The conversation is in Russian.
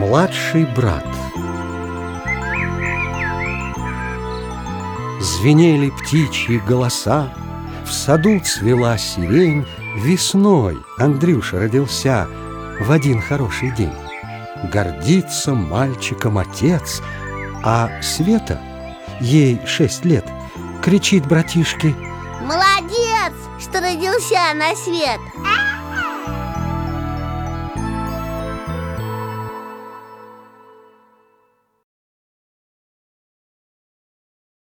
Младший брат. Звенели птичьи голоса, в саду цвела сирень. Весной Андрюша родился в один хороший день. Гордится мальчиком отец, а Света, ей 6 лет, кричит братишке: «Молодец, что родился на свет!